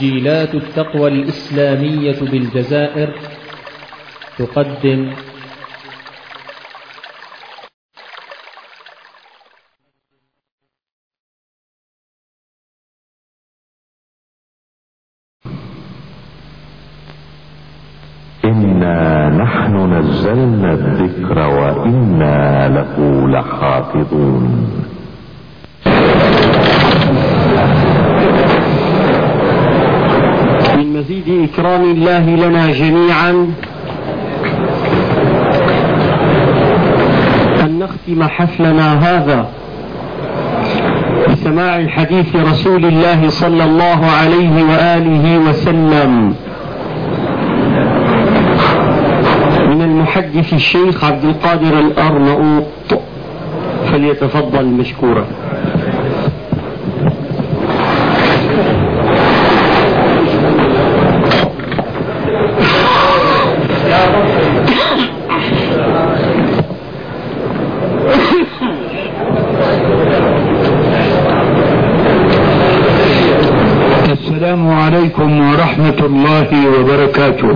تسجيلات التقوى الإسلامية بالجزائر تقدم إنا نحن نزلنا الذكر وإنا له لحافظون. من مزيد إكرام الله لنا جميعا أن نختم حفلنا هذا بسماع الحديث رسول الله صلى الله عليه وآله وسلم من المحدث الشيخ عبد القادر الأرناؤوط، فليتفضل مشكورا. السلام عليكم ورحمة الله وبركاته.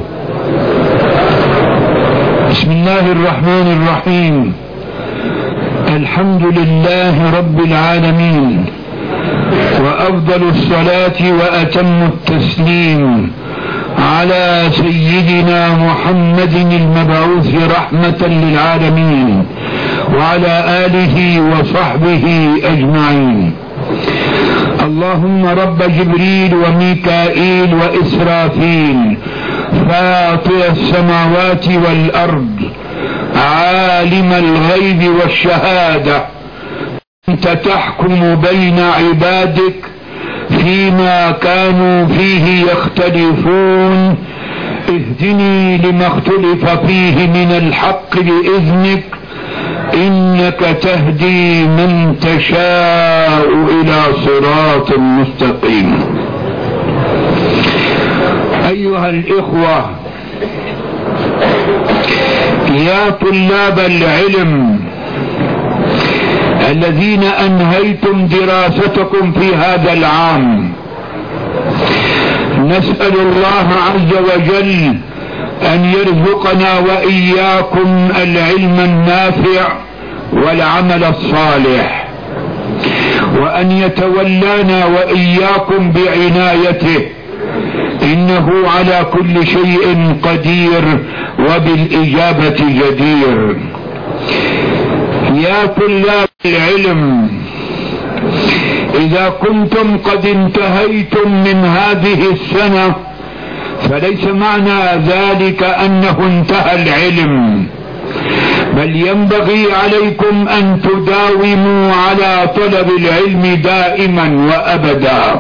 بسم الله الرحمن الرحيم. الحمد لله رب العالمين، وأفضل الصلاة وأتم التسليم على سيدنا محمد المبعوث رحمة للعالمين وعلى آله وصحبه أجمعين. اللهم رب جبريل وميكائيل وإسرافيل فاطر السماوات والأرض عالم الغيب والشهادة، أنت تحكم بين عبادك فيما كانوا فيه يختلفون، اهدني لما اختلف فيه من الحق بإذنك، إنك تهدي من تشاء إلى صراط مستقيم. أيها الإخوة، يا طلاب العلم الذين أنهيتم دراستكم في هذا العام، نسأل الله عز وجل أن يرزقنا وإياكم العلم النافع والعمل الصالح، وأن يتولانا وإياكم بعنايته، إنه على كل شيء قدير وبالإجابة جدير. يا طلاب العلم، إذا كنتم قد انتهيتم من هذه السنة فليس معنى ذلك أنه انتهى العلم، بل ينبغي عليكم أن تداوموا على طلب العلم دائما وأبدا،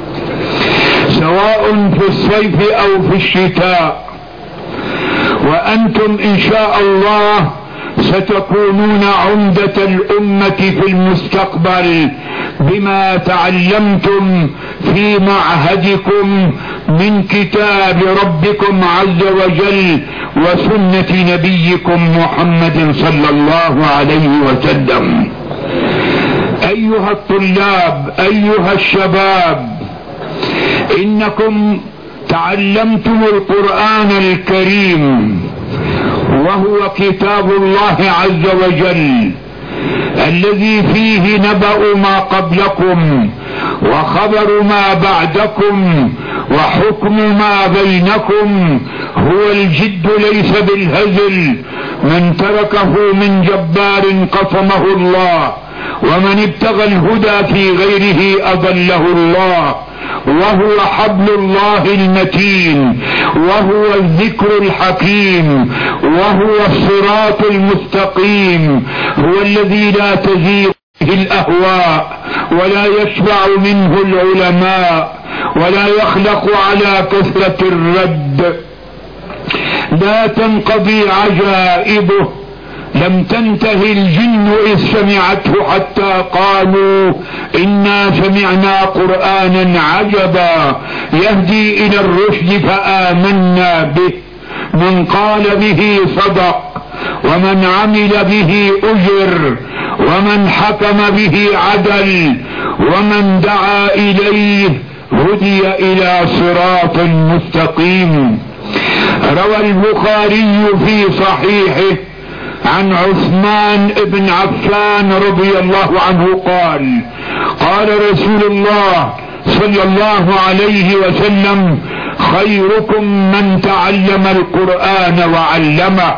سواء في الصيف أو في الشتاء. وأنتم إن شاء الله ستكونون عمدة الأمة في المستقبل بما تعلمتم في معهدكم من كتاب ربكم عز وجل وسنة نبيكم محمد صلى الله عليه وسلم. أيها الطلاب، أيها الشباب، إنكم تعلمتم القرآن الكريم، وهو كتاب الله عز وجل الذي فيه نبأ ما قبلكم وخبر ما بعدكم وحكم ما بينكم. هو الجد ليس بالهزل، من تركه من جبار قصمه الله، ومن ابتغى الهدى في غيره أضله الله، وهو حبل الله المتين، وهو الذكر الحكيم، وهو الصراط المستقيم، هو الذي لا تزيغ به الأهواء ولا يشبع منه العلماء ولا يخلق على كثرة الرد، لا تنقضي عجائبه، لم تنتهي الجن إذ سمعته حتى قالوا إنا سمعنا قرآنا عجبا يهدي إلى الرشد فآمنا به، من قال به صدق ومن عمل به أجر ومن حكم به عدل ومن دعا إليه هدي إلى صراط مستقيم. روى البخاري في صحيحه عن عثمان بن عفان رضي الله عنه قال: قال رسول الله صلى الله عليه وسلم: خيركم من تعلم القرآن وعلمه.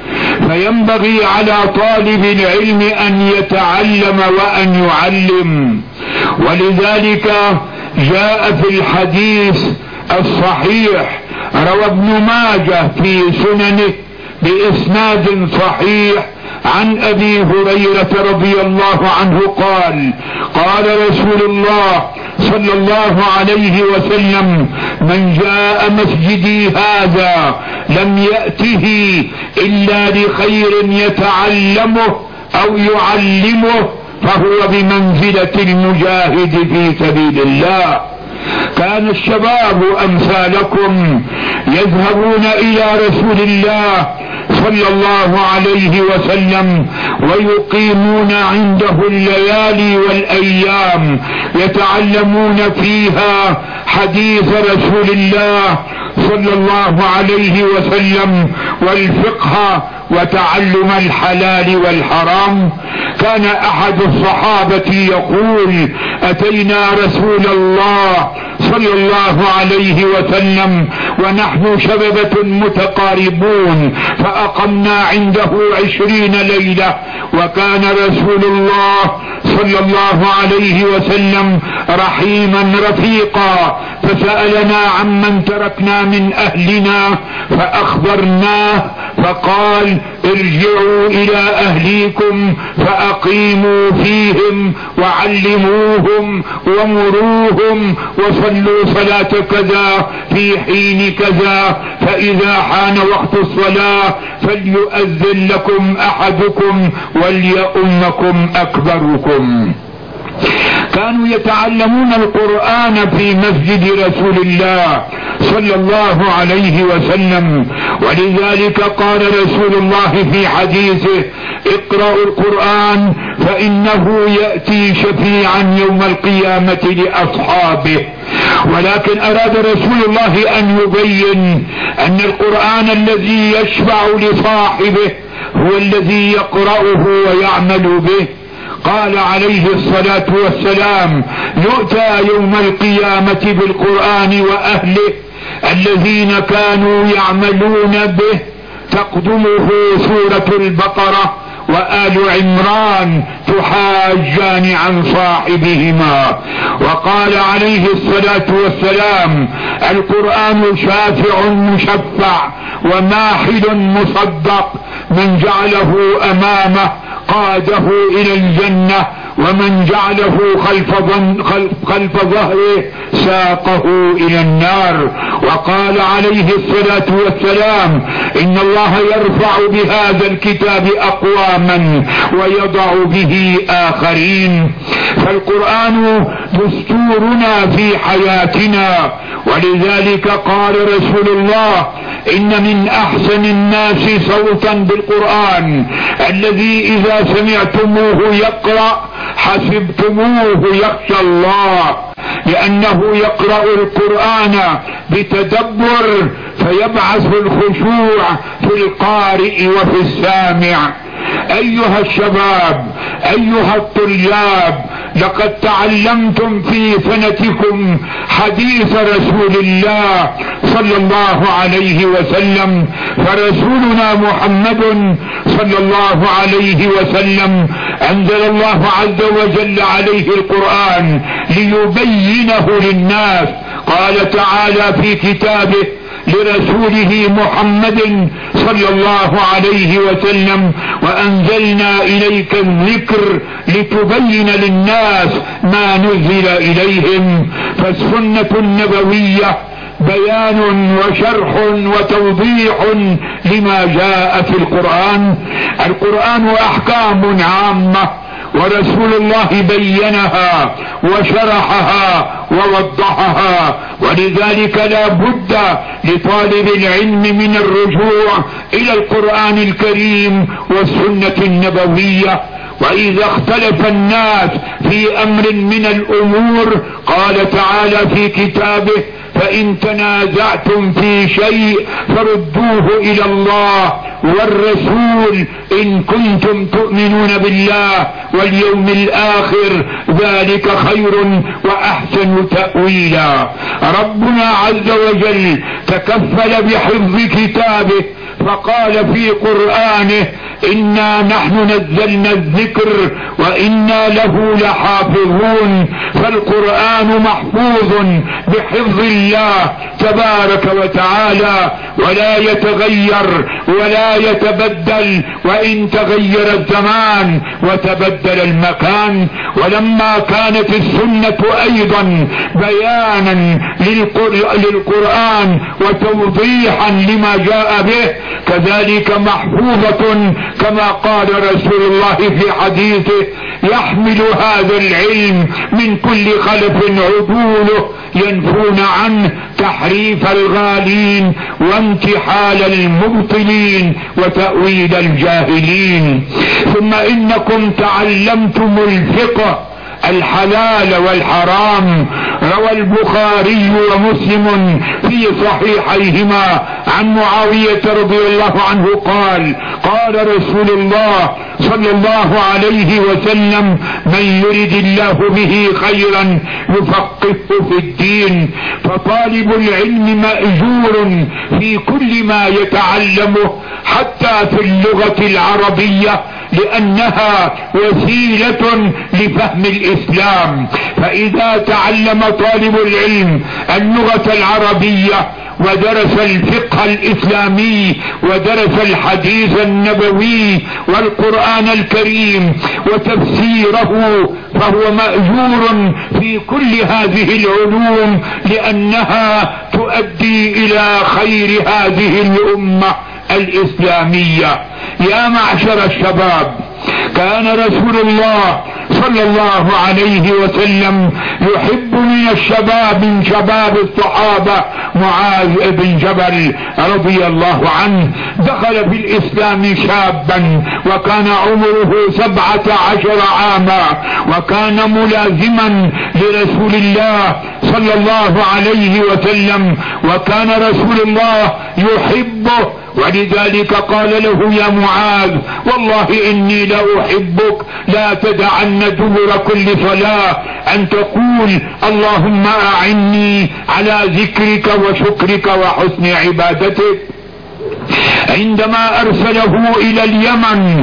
فينبغي على طالب العلم أن يتعلم وأن يعلم. ولذلك جاء في الحديث الصحيح روى ابن ماجه في سننه بإسناد صحيح عن أبي هريرة رضي الله عنه قال: قال رسول الله صلى الله عليه وسلم: من جاء مسجدي هذا لم يأته إلا لخير يتعلمه أو يعلمه فهو بمنزلة المجاهد في سبيل الله. كان الشباب أمثالكم يذهبون إلى رسول الله صلى الله عليه وسلم ويقيمون عنده الليالي والأيام يتعلمون فيها حديث رسول الله صلى الله عليه وسلم والفقه وتعلم الحلال والحرام. كان أحد الصحابة يقول: أتينا رسول الله صلى الله عليه وسلم ونحن شببة متقاربون فأقمنا عنده 20 ليلة، وكان رسول الله صلى الله عليه وسلم رحيما رفيقا، فسألنا عمن تركنا من أهلنا فأخبرناه فقال: ارجعوا إلى أهليكم فأقيموا فيهم وعلموهم ومروهم وصلوا صلاة كذا في حين كذا، فإذا حان وقت الصلاة فليؤذن لكم أحدكم وليؤمكم أكبركم. كانوا يتعلمون القرآن في مسجد رسول الله صلى الله عليه وسلم. ولذلك قال رسول الله في حديثه: اقرأوا القرآن فإنه يأتي شفيعا يوم القيامة لأصحابه. ولكن أراد رسول الله أن يبين أن القرآن الذي يشفع لصاحبه هو الذي يقرأه ويعمل به. قال عليه الصلاة والسلام: يؤتى يوم القيامة بالقرآن وأهله الذين كانوا يعملون به، تقدمه سورة البقرة وآل عمران تحاجان عن صاحبهما. وقال عليه الصلاة والسلام: القرآن شافع مشفع وماحل مصدق، من جعله أمامه قاده إلى الجنة، ومن جعله خلف ظهره ساقه إلى النار. وقال عليه الصلاة والسلام: إن الله يرفع بهذا الكتاب أقواما ويضع به آخرين. فالقرآن دستورنا في حياتنا. ولذلك قال رسول الله: إن من أحسن الناس صوتا بالقرآن الذي إذا سمعتموه يقرأ حسبتموه يخشى الله، لأنه يقرأ القرآن بتدبر فيبعث الخشوع في القارئ وفي السامع. أيها الشباب، أيها الطلاب، لقد تعلمتم في سنتكم حديث رسول الله صلى الله عليه وسلم. فرسولنا محمد صلى الله عليه وسلم أنزل الله عز وجل عليه القرآن ليبينه للناس. قال تعالى في كتابه لرسوله محمد صلى الله عليه وسلم: وأنزلنا إليك الذكر لتبين للناس ما نزل إليهم. فالسنة النبوية بيان وشرح وتوضيح لما جاء في القرآن. القرآن أحكام عامة، ورسول الله بينها وشرحها ووضحها. ولذلك لا بد لطالب العلم من الرجوع إلى القرآن الكريم والسنة النبوية. وإذا اختلف الناس في أمر من الأمور قال تعالى في كتابه: فإن تنازعتم في شيء فردوه إلى الله والرسول إن كنتم تؤمنون بالله واليوم الآخر، ذلك خير وأحسن تأويلا. ربنا عز وجل تكفل بحفظ كتابه فقال في قرآنه: إنا نحن نزلنا الذكر وإنا له لحافظون. فالقرآن محفوظ بحفظ الله تبارك وتعالى ولا يتغير ولا يتبدل، وإن تغير الزمان وتبدل المكان. ولما كانت السنة أيضا بيانا للقرآن وتوضيحا لما جاء به، كذلك محفوظة كما قال رسول الله في حديثه: يحمل هذا العلم من كل خلف عدوله ينفون عنه تحريف الغالين وانتحال المبطلين وتأويل الجاهلين. ثم إنكم تعلمتم الفقه الحلال والحرام. روى البخاري ومسلم في صحيحيهما عن معاوية رضي الله عنه قال: قال رسول الله صلى الله عليه وسلم: من يرد الله به خيرا يفقهه في الدين. فطالب العلم مأجور في كل ما يتعلمه حتى في اللغة العربية، لأنها وسيلة لفهم الإسلام. فإذا تعلم طالب العلم اللغة العربية ودرس الفقه الإسلامي ودرس الحديث النبوي والقرآن الكريم وتفسيره، فهو مأجور في كل هذه العلوم، لأنها تؤدي إلى خير هذه الأمة الإسلامية. يا معشر الشباب، كان رسول الله صلى الله عليه وسلم يحب من الشباب من شباب الصحابة معاذ بن جبل رضي الله عنه. دخل في الإسلام شابا وكان عمره 17 عاما، وكان ملازما لرسول الله صلى الله عليه وسلم، وكان رسول الله يحبه، ولذلك قال له: يا معاذ، والله إني لأحبك، لا تدعن دبر كل صلاة أن تقول: اللهم أعني على ذكرك وشكرك وحسن عبادتك. عندما أرسله إلى اليمن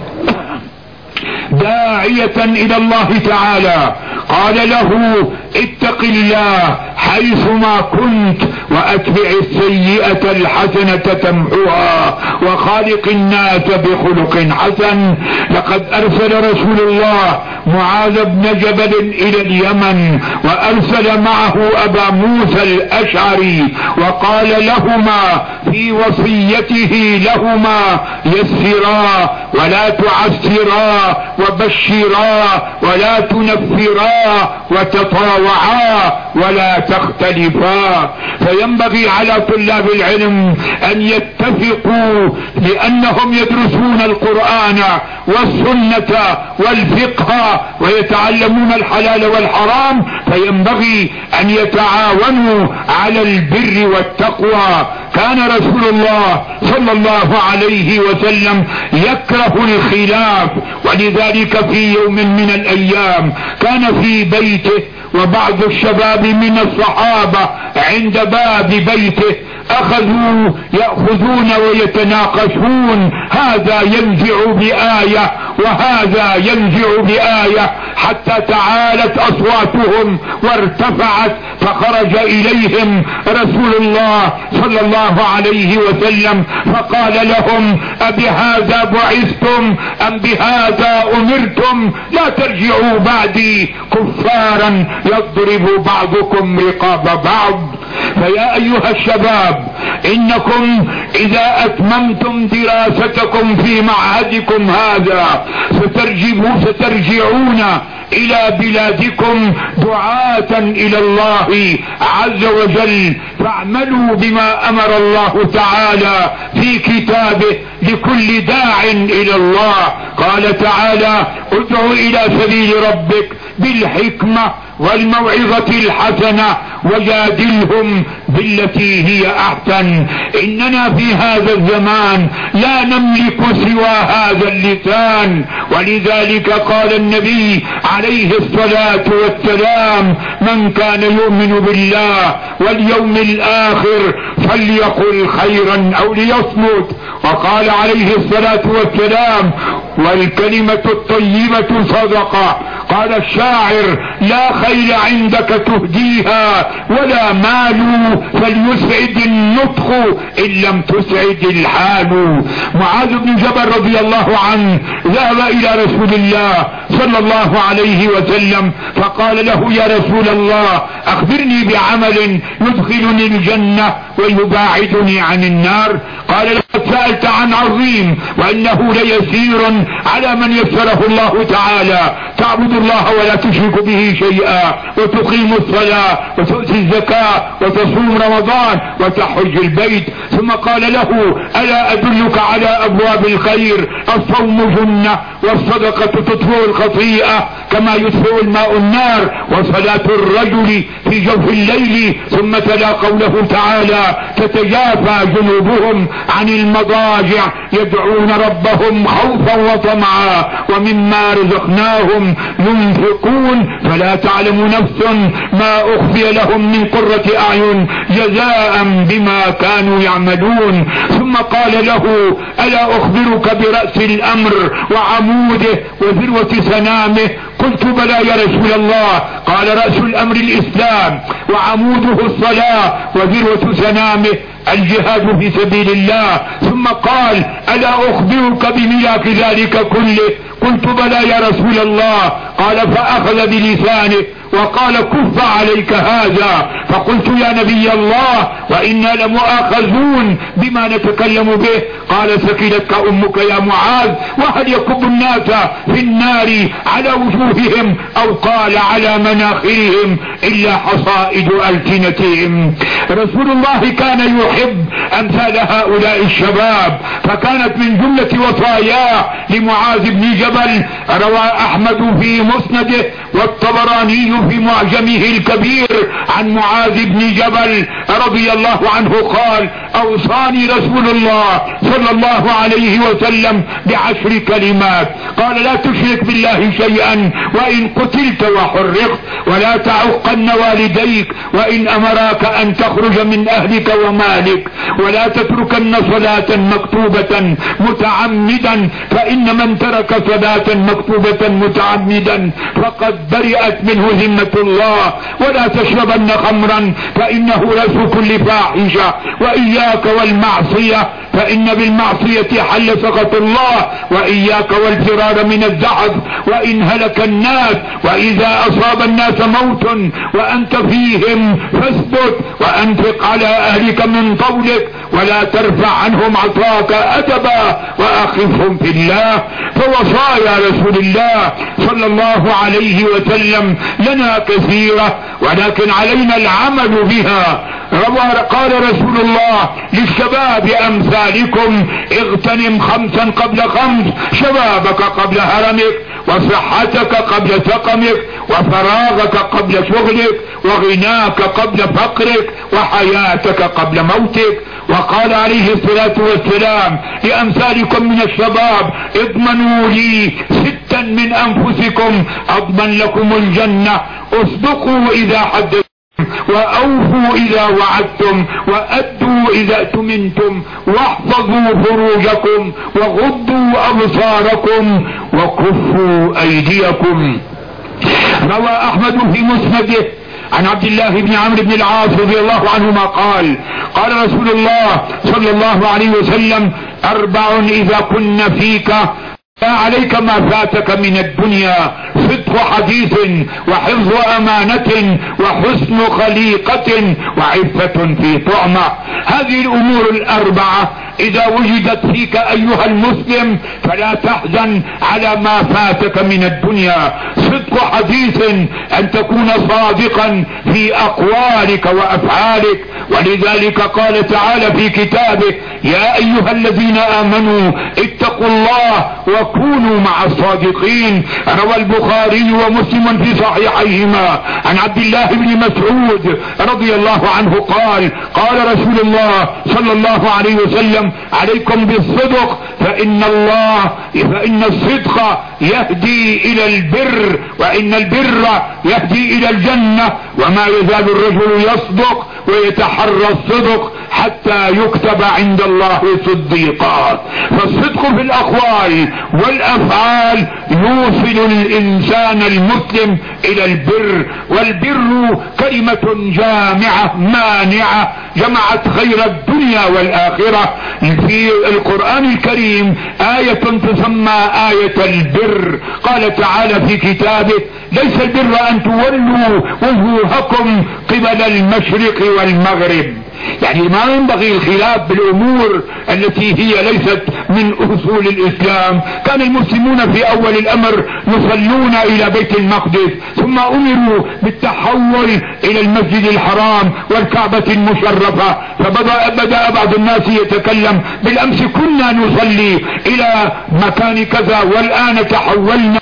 داعية إلى الله تعالى قال له: اتق الله حيثما كنت وأتبع السيئة الحسنة تمحوها وخالق الناس بخلق حسن. لقد أرسل رسول الله معاذ بن جبل إلى اليمن، وأرسل معه أبا موسى الأشعري، وقال لهما في وصيته لهما: يسرا ولا تعسرا، وبشرا ولا تنفرا، وتطاوعا ولا تختلفا. فينبغي على طلاب العلم أن يتفقوا، لأنهم يدرسون القرآن والسنة والفقه ويتعلمون الحلال والحرام، فينبغي أن يتعاونوا على البر والتقوى. كان رسول الله صلى الله عليه وسلم يكره الخلاف، ولذلك في يوم من الأيام كان في بيته وبعض الشباب من الصحابة عند باب بيته، أخذوا يأخذون ويتناقشون، هذا ينزع بآية وهذا ينزع بآية، حتى تعالت أصواتهم وارتفعت، فخرج إليهم رسول الله صلى الله عليه وسلم فقال لهم: أبهذا بعثتم أم بهذا أمرتم؟ لا ترجعوا بعدي كفارا يضرب بعضكم رقاب بعض. فيا أيها الشباب، إنكم إذا أتممتم دراستكم في معهدكم هذا سترجعون إلى بلادكم دعاة إلى الله عز وجل، فاعملوا بما أمر الله تعالى في كتابه لكل داع إلى الله. قال تعالى: ادع إلى سبيل ربك بالحكمة والموعظة الحسنة وجادلهم بالتي هي أحسن. إننا في هذا الزمان لا نملك سوى هذا اللسان، ولذلك قال النبي عليه الصلاة والسلام: من كان يؤمن بالله واليوم الآخر فليقل خيرا أو ليصمت. وقال عليه الصلاة والسلام: والكلمة الطيبة صدقة. قال الشاعر: لا خيل عندك تهديها ولا مال، فليسعد النطق إن لم تسعد الحال. معاذ بن جبل رضي الله عنه ذهب إلى رسول الله صلى الله عليه وسلم فقال له: يا رسول الله، أخبرني بعمل يدخلني الجنة ويباعدني عن النار. قال: لقد سألت عن عظيم وإنه ليسير على من يسره الله تعالى. تعبد الله ولا تشرك به شيئا، وتقيم الصلاة وتؤتي الزكاة وتصوم رمضان وتحج البيت. ثم قال له: ألا أدلك على أبواب الخير؟ الصوم جنة، والصدقة تطفئ الخطيئة كما يطفئ الماء النار، وصلاة الرجل في جوف الليل. ثم تلا قوله تعالى: تتجافى جنوبهم عن المضاجع يدعون ربهم خوفا وطمعا ومما رزقناهم ينفقون فلا تعلم نفس ما أخفي لهم من قرة أعين جزاء بما كانوا يعملون. ثم قال له: ألا أخبرك برأس الأمر وعموده وذروة سنامه؟ قلت: بلى يا رسول الله. قال: رأس الأمر الإسلام، وعموده الصلاة، وذروة سنامه الجهاد في سبيل الله. ثم قال: ألا أخبرك بملاك ذلك كله؟ قلت: بلى يا رسول الله. قال: فأخذ بلسانه وقال: كف عليك هذا. فقلت: يا نبي الله، وإنا لمؤاخذون بما نتكلم به. قال: سكنتك أمك يا معاذ، وهل يكب الناس في النار على وجوههم أو قال على مناخرهم إلا حصائد ألسنتهم. رسول الله كان يحب أمثال هؤلاء الشباب، فكانت من جملة وصاياه لمعاذ بن جبل روى أحمد في مسنده والطبراني في معجمه الكبير عن معاذ بن جبل رضي الله عنه قال: أوصاني رسول الله صلى الله عليه وسلم ب10 كلمات. قال: لا تشرك بالله شيئا وإن قتلت وحرقت، ولا تعقن والديك وإن أمراك أن تخرج من أهلك ومالك، ولا تتركن صلاة مكتوبة متعمدا، فإن من ترك صلاة مكتوبة متعمدا فقد برئت منه ذمة الله. ولا تشربن خمرا فإنه رأس كل فاحشة، وإياك والمعصية فإن بالمعصية حل سخط الله، وإياك والفرار من الزحف وإن هلك الناس، وإذا أصاب الناس موت وأنت فيهم فاثبت، وأنفق على أهلك من طولك، ولا ترفع عنهم عصاك أدبا، وأخفهم في الله. فوصايا رسول الله صلى الله عليه وسلم لنا كثيرة، ولكن علينا العمل بها. قال رسول الله للشباب أمثالكم: اغتنم 5 قبل 5، شبابك قبل هرمك، وصحتك قبل سقمك، وفراغك قبل شغلك، وغناك قبل فقرك، وحياتك قبل موتك. وقال عليه الصلاة والسلام لأمثالكم من الشباب: اضمنوا لي 6 من أنفسكم أضمن لكم الجنة: اصدقوا إذا حدثتم، وأوفوا إذا وعدتم، وأدوا إذا اؤتمنتم، واحفظوا فروجكم، وغضوا أبصاركم، وكفوا أيديكم. روى أحمد في مسنده عن عبد الله بن عمرو بن العاص رضي الله عنهما قال: قال رسول الله صلى الله عليه وسلم: 4 إذا كن فيك لا عليك ما فاتك من الدنيا، صدق حديث وحفظ امانة وحسن خليقة وعفة في طعمة. هذه الامور الاربعة اذا وجدت فيك ايها المسلم فلا تحزن على ما فاتك من الدنيا. صدق حديث ان تكون صادقا في اقوالك وافعالك، ولذلك قال تعالى في كتابه: يا ايها الذين امنوا اتقوا الله وكونوا مع الصادقين. روى البخاري ومسلم في صحيحيهما عن عبد الله بن مسعود رضي الله عنه قال: قال رسول الله صلى الله عليه وسلم: عليكم بالصدق فإن الصدق يهدي إلى البر، وإن البر يهدي إلى الجنة، وما يزال الرجل يصدق ويتحرى الصدق حتى يكتب عند الله صديقا. فالصدق في الأقوال والأفعال يوصل الإنسان المسلم إلى البر، والبر كلمة جامعة مانعة جمعت خير الدنيا والآخرة. في القرآن الكريم آية تسمى آية البر، قال تعالى في كتابه: ليس البر أن تولوا وجوهكم قبل المشرق والمغرب. يعني ما ينبغي الخلاف بالامور التي هي ليست من اصول الاسلام. كان المسلمون في اول الامر يصلون الى بيت المقدس، ثم امروا بالتحول الى المسجد الحرام والكعبة المشرفة، فبدأ بعض الناس يتكلم: بالامس كنا نصلي الى مكان كذا والان تحولنا.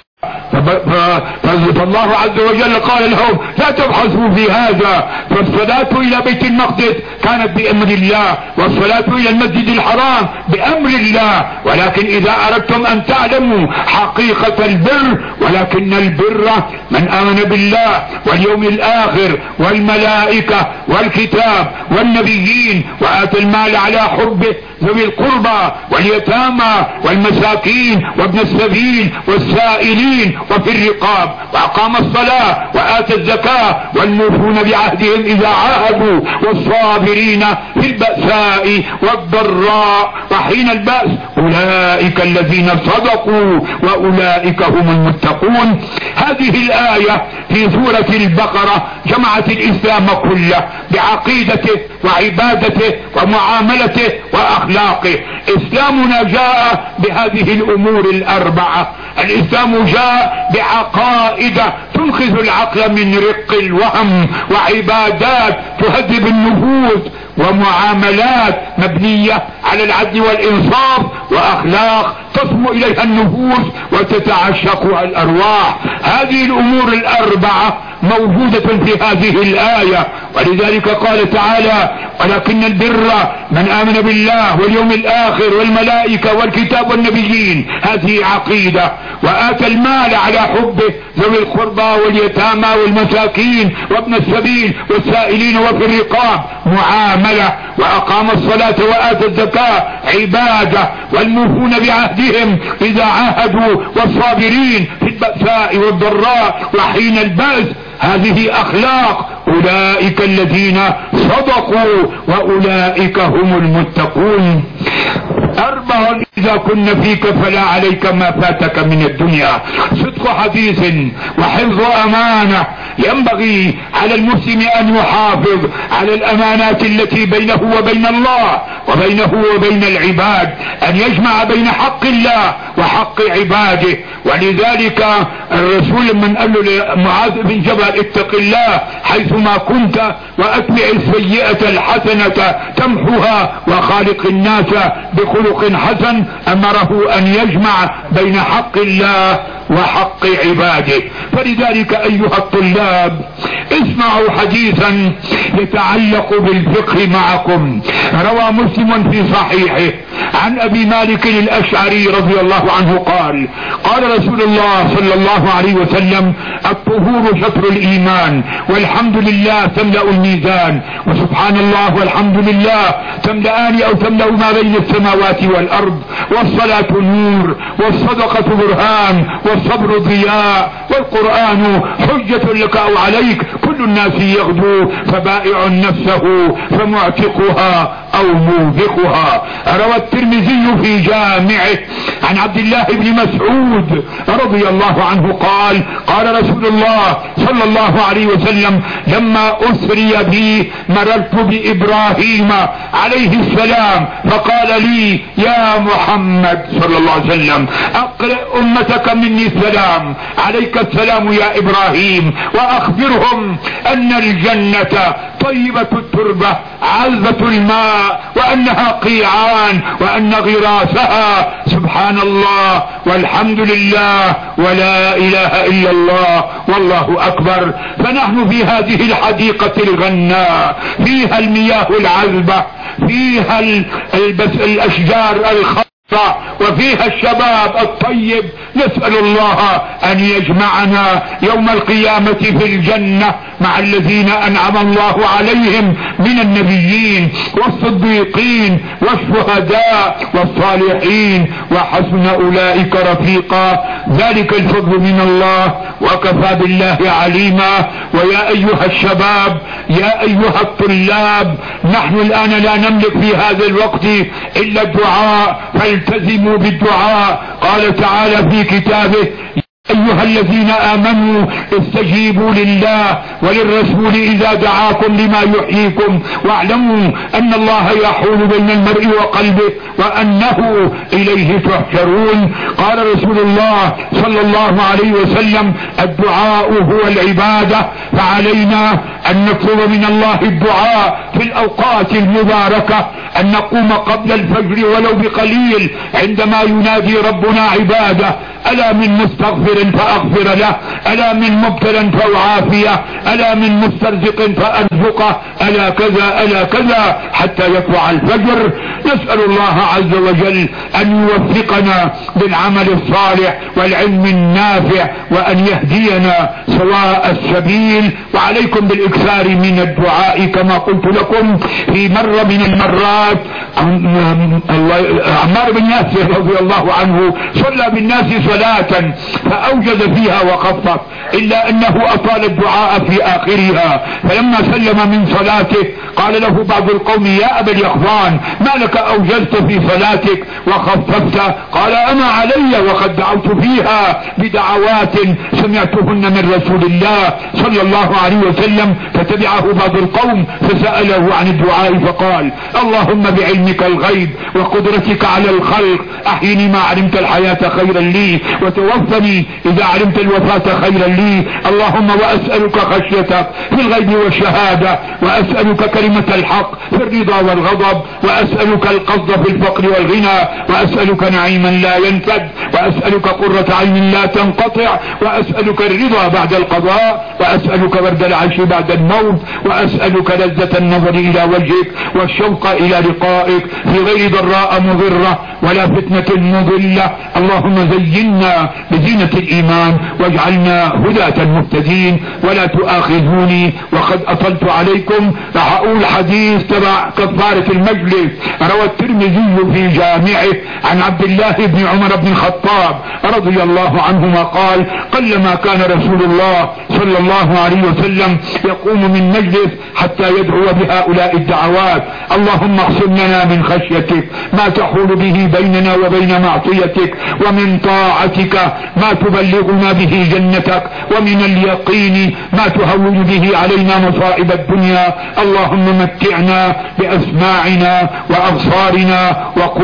فالله عز وجل قال لهم: لا تبحثوا في هذا، فالصلاة الى بيت المقدس كانت بامر الله، والصلاة الى المسجد الحرام بامر الله. ولكن اذا اردتم ان تعلموا حقيقة البر، ولكن البر من امن بالله واليوم الاخر والملائكة والكتاب والنبيين واتى المال على حبه ذوي القربى واليتامى والمساكين وابن السبيل والسائلين وفي الرقاب، واقام الصلاة واتى الزكاة والموفون بعهدهم اذا عاهدوا، والصابرين في البأساء والضراء وحين البأس، اولئك الذين صدقوا واولئك هم المتقون. هذه الآية في سورة البقرة جمعت الاسلام كله بعقيدته وعبادته ومعاملته واخلاقه. اسلامنا جاء بهذه الامور الاربعة. الاسلام جاء بعقائد تنقذ العقل من رق الوهم، وعبادات تهذب النفوس، ومعاملات مبنية على العدل والانصاف، واخلاق تصم اليها النفوس وتتعشقها الارواح. هذه الامور الاربعة موجودة في هذه الآية، ولذلك قال تعالى: ولكن البر من آمن بالله واليوم الآخر والملائكة والكتاب والنبيين. هذه عقيدة. وآتى المال على حبه ذوي القربى واليتامى والمساكين وابن السبيل والسائلين وفي الرقاب معاملة. وأقام الصلاة وآتى الزكاة عبادة. والموفون بعهدهم إذا عاهدوا، والصابرين في البأساء والضراء وحين البأس. هذه اخلاق. اولئك الذين صدقوا واولئك هم المتقون. 4 اذا كن فيك فلا عليك ما فاتك من الدنيا: صدق حديث وحفظ امانة. ينبغي على المسلم ان يحافظ على الامانات التي بينه وبين الله وبينه وبين العباد، ان يجمع بين حق الله وحق عباده. ولذلك الرسول من قال له معاذ بن جبل: اتق الله حيثما كنت واتبع السيئة الحسنة تمحها وخالق الناس بخلق حسن، امره ان يجمع بين حق الله وحق عباده. فلذلك ايها الطلاب اسمعوا حديثا يتعلق بالفقه معكم. روى مسلم في صحيحه عن ابي مالك الاشعري رضي الله عنه قال: قال رسول الله صلى الله عليه وسلم: الطهور شطر الايمان، والحمد لله تملأ الميزان، وسبحان الله والحمد لله تملأان او تملأ ما بين السماوات والارض، والصلاة نور، والصدقة برهان، والصبر ضياء، والقرآن حجة لك أو عليك. كل الناس يغدو فبائع نفسه فمعتقها أو موبقها. روى الترمذي في جامعه عن عبد الله بن مسعود رضي الله عنه قال قال رسول الله صلى الله عليه وسلم لما أسري بي مررت بإبراهيم عليه السلام فقال لي يا محمد صلى الله عليه وسلم أقرئ أمتك مني السلام، عليك السلام يا إبراهيم، وأخبرهم أن الجنة طيبة التربة عذبة الماء وأنها قيعان وأن غراسها سبحان الله والحمد لله ولا إله إلا الله والله أكبر. فنحن في هذه الحديقة الغناء فيها المياه العذبة، فيها الأشجار الخضراء، وفيها الشباب الطيب. نسأل الله أن يجمعنا يوم القيامة في الجنة مع الذين أنعم الله عليهم من النبيين والصديقين والشهداء والصالحين وحسن أولئك رفيقا. ذلك الفضل من الله وكفى بالله عليما. ويا أيها الشباب يا أيها الطلاب، نحن الآن لا نملك في هذا الوقت إلا الدعاء، فالتزموا بالدعاء. قال تعالى في كتابه أيها الذين آمنوا استجيبوا لله وللرسول إذا دعاكم لما يحييكم واعلموا أن الله يحول بين المرء وقلبه وأنه إليه تحشرون. قال رسول الله صلى الله عليه وسلم الدعاء هو العبادة، فعلينا أن نطلب من الله الدعاء في الأوقات المباركة، أن نقوم قبل الفجر ولو بقليل عندما ينادي ربنا عباده ألا من مستغفر فأغفر له، ألا من مبتلا فأعافيه، ألا من مسترزق فأرزقه، ألا كذا ألا كذا حتى يطلع الفجر. نسأل الله عز وجل أن يوفقنا بالعمل الصالح والعلم النافع وأن يهدينا سواء السبيل. وعليكم بالإكثار من الدعاء كما قلت لكم في مرة من المرات. عمار بن ياسر رضي الله عنه صلى بالناس صلاة فأوجد فيها وخفف، إلا أنه أطال الدعاء في آخرها، فلما سلم من صلاته قال له بعض القوم يا أبا اليقظان ما لك أوجزت في صلاتك وخففت؟ قال أما علي وقد دعوت فيها بدعوات سمعتهن من رسول الله صلى الله عليه وسلم. فتبعه بعض القوم فسأله عن الدعاء فقال اللهم بعلمك الغيب وقدرتك على الخلق أحيني ما علمت الحياة خيرا لي وتوفني إذا علمت الوفاة خيرا لي. اللهم وأسألك خشيتك في الغيب والشهادة، وأسألك كلمة الحق في الرضا والغضب، وأسألك القصد في الفقر والغنى، وأسألك نعيما لا ينفد، وأسألك قرة عين لا تنقطع، وأسألك الرضا بعد القضاء، وأسألك برد العيش بعد الموت، وأسألك لذة النظر إلى وجهك والشوق إلى لقائك في غير ضراء مضرة ولا فتنة مضلة. اللهم زينا بزينة الإيمان واجعلنا هداة مهتدين ولا تؤاخذوني وقد أطلت عليكم. راح أقول حديث تبع كفارة المجلس. روى الترمذي في جامعه عن عبد الله بن عمر بن الخطاب رضي الله عنهما قال قلما كان رسول الله صلى الله عليه وسلم يقوم من مجلس حتى يدعو بهؤلاء الدعوات: اللهم اقسم لنا من خشيتك ما تحول به بيننا وبين معصيتك، ومن طاعتك ما تبلغنا به جنتك، ومن اليقين ما تهون به علينا مصائب الدنيا. اللهم متعنا بأسماعنا وأبصارنا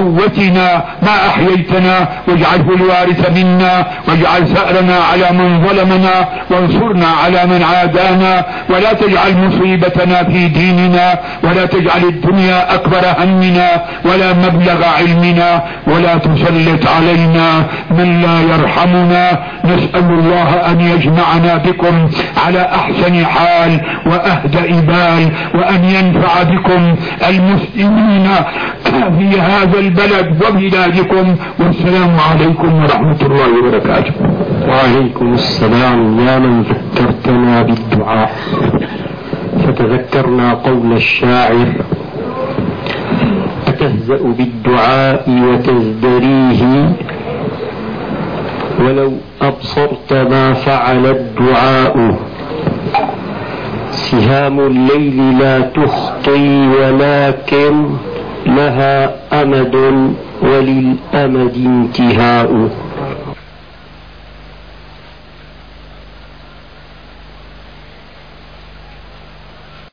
وقوتنا ما أحييتنا، واجعله الوارث منا، واجعل ثأرنا على من ظلمنا، وانصرنا على من عادانا، ولا تجعل مصيبتنا في ديننا، ولا تجعل الدنيا أكبر همنا ولا مبلغ علمنا، ولا تسلط علينا من لا يرحمنا. نسأل الله أن يجمعنا بكم على أحسن حال وأهدأ بال، وأن ينفع بكم المسلمين في هذا البلد وبلادكم. والسلام عليكم ورحمة الله وبركاته. وعليكم السلام. يا من ذكرتنا بالدعاء فتذكرنا قول الشاعر: أتهزأ بالدعاء وتزدريه ولو أبصر أبصرت ما فعل الدعاء. سهام الليل لا تخطي ولكن لها أمد وللأمد انتهاء.